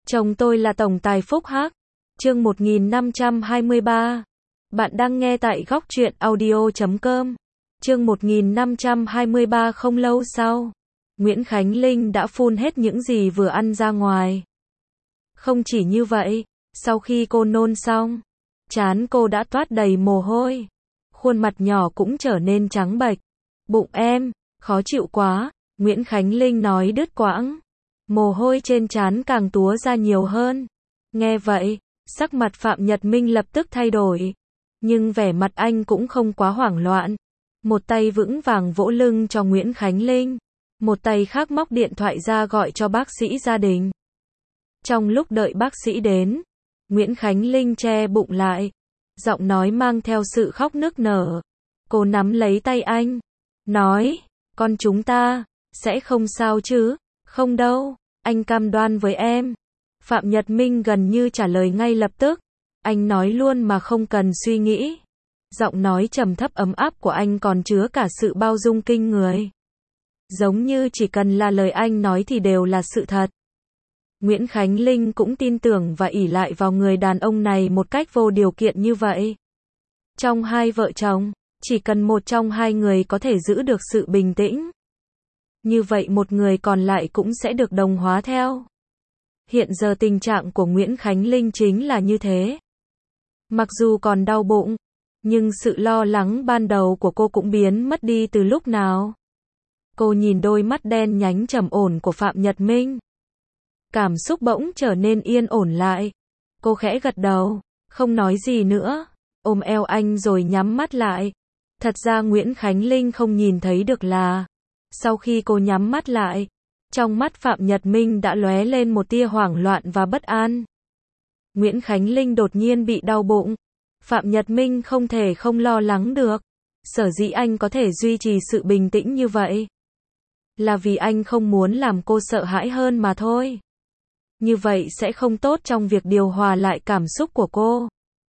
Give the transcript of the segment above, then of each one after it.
Chồng tôi là tổng tài Phúc Hắc. Chương 1523. Bạn đang nghe tại góc truyện audio.com. Chương 1523. Không lâu sau, Nguyễn Khánh Linh đã phun hết những gì vừa ăn ra ngoài. Không chỉ như vậy, sau khi cô nôn xong, trán cô đã toát đầy mồ hôi. Khuôn mặt nhỏ cũng trở nên trắng bệch. Bụng em, khó chịu quá, Nguyễn Khánh Linh nói đứt quãng. Mồ hôi trên trán càng túa ra nhiều hơn. Nghe vậy, sắc mặt Phạm Nhật Minh lập tức thay đổi. Nhưng vẻ mặt anh cũng không quá hoảng loạn. Một tay vững vàng vỗ lưng cho Nguyễn Khánh Linh. Một tay khác móc điện thoại ra gọi cho bác sĩ gia đình. Trong lúc đợi bác sĩ đến, Nguyễn Khánh Linh che bụng lại. Giọng nói mang theo sự khóc nức nở. Cô nắm lấy tay anh. Nói, con chúng ta, sẽ không sao chứ? Không đâu, anh cam đoan với em. Phạm Nhật Minh gần như trả lời ngay lập tức. Anh nói luôn mà không cần suy nghĩ. Giọng nói trầm thấp ấm áp của anh còn chứa cả sự bao dung kinh người. Giống như chỉ cần là lời anh nói thì đều là sự thật. Nguyễn Khánh Linh cũng tin tưởng và ỷ lại vào người đàn ông này một cách vô điều kiện như vậy. Trong hai vợ chồng, chỉ cần một trong hai người có thể giữ được sự bình tĩnh, như vậy một người còn lại cũng sẽ được đồng hóa theo. Hiện giờ tình trạng của Nguyễn Khánh Linh chính là như thế. Mặc dù còn đau bụng, nhưng sự lo lắng ban đầu của cô cũng biến mất đi từ lúc nào. Cô nhìn đôi mắt đen nhánh trầm ổn của Phạm Nhật Minh. Cảm xúc bỗng trở nên yên ổn lại. Cô khẽ gật đầu, không nói gì nữa, ôm eo anh rồi nhắm mắt lại. Thật ra Nguyễn Khánh Linh không nhìn thấy được là, sau khi cô nhắm mắt lại, trong mắt Phạm Nhật Minh đã lóe lên một tia hoảng loạn và bất an. Nguyễn Khánh Linh đột nhiên bị đau bụng. Phạm Nhật Minh không thể không lo lắng được. Sở dĩ anh có thể duy trì sự bình tĩnh như vậy, là vì anh không muốn làm cô sợ hãi hơn mà thôi. Như vậy sẽ không tốt trong việc điều hòa lại cảm xúc của cô.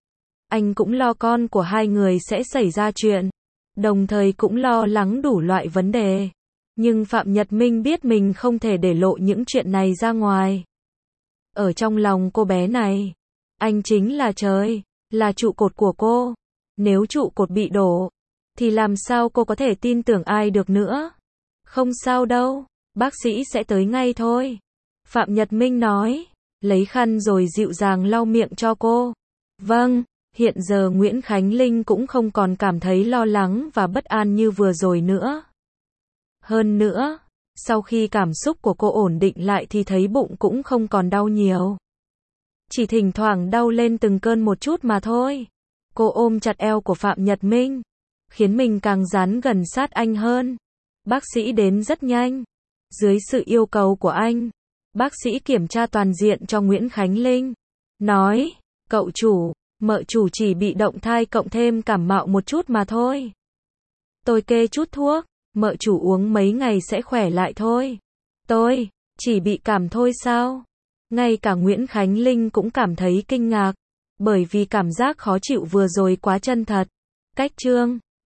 Anh cũng lo con của hai người sẽ xảy ra chuyện, đồng thời cũng lo lắng đủ loại vấn đề. Nhưng Phạm Nhật Minh biết mình không thể để lộ những chuyện này ra ngoài. Ở trong lòng cô bé này, anh chính là trời, là trụ cột của cô. Nếu trụ cột bị đổ, thì làm sao cô có thể tin tưởng ai được nữa? Không sao đâu, bác sĩ sẽ tới ngay thôi. Phạm Nhật Minh nói, lấy khăn rồi dịu dàng lau miệng cho cô. Vâng, hiện giờ Nguyễn Khánh Linh cũng không còn cảm thấy lo lắng và bất an như vừa rồi nữa. Hơn nữa, sau khi cảm xúc của cô ổn định lại thì thấy bụng cũng không còn đau nhiều. Chỉ thỉnh thoảng đau lên từng cơn một chút mà thôi. Cô ôm chặt eo của Phạm Nhật Minh, khiến mình càng dán gần sát anh hơn. Bác sĩ đến rất nhanh. Dưới sự yêu cầu của anh, bác sĩ kiểm tra toàn diện cho Nguyễn Khánh Linh. Nói, cậu chủ, mợ chủ chỉ bị động thai cộng thêm cảm mạo một chút mà thôi. Tôi kê chút thuốc, mợ chủ uống mấy ngày sẽ khỏe lại thôi. Tôi, chỉ bị cảm thôi sao? Ngay cả Nguyễn Khánh Linh cũng cảm thấy kinh ngạc, bởi vì cảm giác khó chịu vừa rồi quá chân thật. Cách chương